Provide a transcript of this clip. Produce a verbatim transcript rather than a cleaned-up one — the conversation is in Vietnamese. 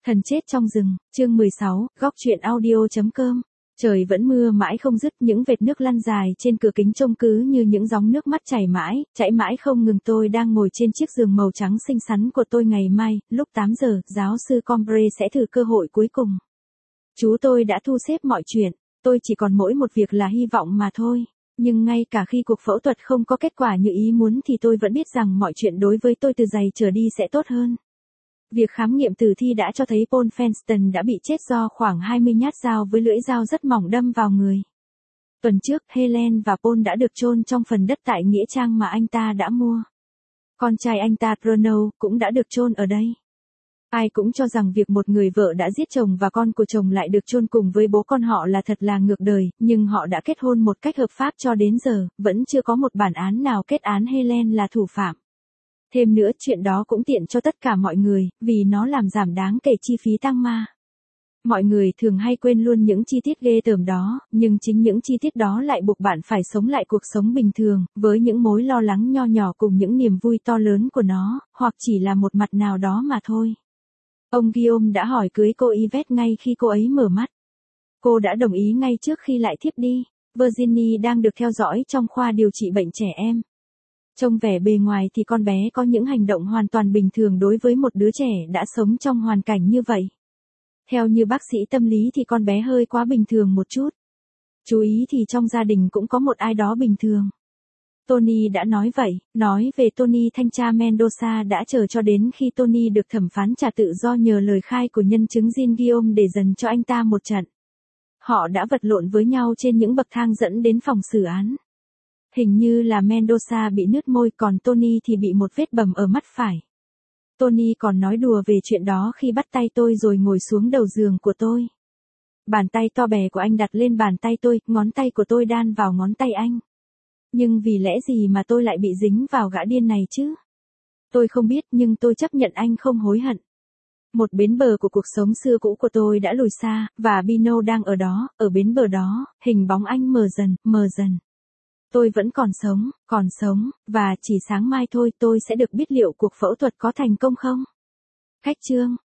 Thần chết trong rừng, chương mười sáu, góc truyện audio.com. Trời vẫn mưa mãi không dứt, những vệt nước lăn dài trên cửa kính trông cứ như những gióng nước mắt chảy mãi, chảy mãi không ngừng. Tôi đang ngồi trên chiếc giường màu trắng xinh xắn của tôi ngày mai, lúc tám giờ, giáo sư Combre sẽ thử cơ hội cuối cùng. Chú tôi đã thu xếp mọi chuyện, tôi chỉ còn mỗi một việc là hy vọng mà thôi. Nhưng ngay cả khi cuộc phẫu thuật không có kết quả như ý muốn thì tôi vẫn biết rằng mọi chuyện đối với tôi từ giày trở đi sẽ tốt hơn. Việc khám nghiệm tử thi đã cho thấy Paul Fenton đã bị chết do khoảng hai mươi nhát dao với lưỡi dao rất mỏng đâm vào người. Tuần trước, Helen và Paul đã được chôn trong phần đất tại nghĩa trang mà anh ta đã mua. Con trai anh ta, Bruno, cũng đã được chôn ở đây. Ai cũng cho rằng việc một người vợ đã giết chồng và con của chồng lại được chôn cùng với bố con họ là thật là ngược đời, nhưng họ đã kết hôn một cách hợp pháp cho đến giờ, vẫn chưa có một bản án nào kết án Helen là thủ phạm. Thêm nữa, chuyện đó cũng tiện cho tất cả mọi người, vì nó làm giảm đáng kể chi phí tang ma. Mọi người thường hay quên luôn những chi tiết ghê tởm đó, nhưng chính những chi tiết đó lại buộc bạn phải sống lại cuộc sống bình thường, với những mối lo lắng nho nhỏ cùng những niềm vui to lớn của nó, hoặc chỉ là một mặt nào đó mà thôi. Ông Guillaume đã hỏi cưới cô Yvette ngay khi cô ấy mở mắt. Cô đã đồng ý ngay trước khi lại thiếp đi. Virginie đang được theo dõi trong khoa điều trị bệnh trẻ em. Trông vẻ bề ngoài thì con bé có những hành động hoàn toàn bình thường đối với một đứa trẻ đã sống trong hoàn cảnh như vậy. Theo như bác sĩ tâm lý thì con bé hơi quá bình thường một chút. Chú ý thì trong gia đình cũng có một ai đó bình thường. Tony đã nói vậy, nói về Tony thanh tra Mendoza đã chờ cho đến khi Tony được thẩm phán trả tự do nhờ lời khai của nhân chứng Jean Guillaume để dần cho anh ta một trận. Họ đã vật lộn với nhau trên những bậc thang dẫn đến phòng xử án. Hình như là Mendoza bị nứt môi, còn Tony thì bị một vết bầm ở mắt phải. Tony còn nói đùa về chuyện đó khi bắt tay tôi rồi ngồi xuống đầu giường của tôi. Bàn tay to bè của anh đặt lên bàn tay tôi, ngón tay của tôi đan vào ngón tay anh. Nhưng vì lẽ gì mà tôi lại bị dính vào gã điên này chứ? Tôi không biết, nhưng tôi chấp nhận anh không hối hận. Một bến bờ của cuộc sống xưa cũ của tôi đã lùi xa, và Pino đang ở đó, ở bến bờ đó, hình bóng anh mờ dần, mờ dần. Tôi vẫn còn sống, còn sống, và chỉ sáng mai thôi tôi sẽ được biết liệu cuộc phẫu thuật có thành công không. Khách chương.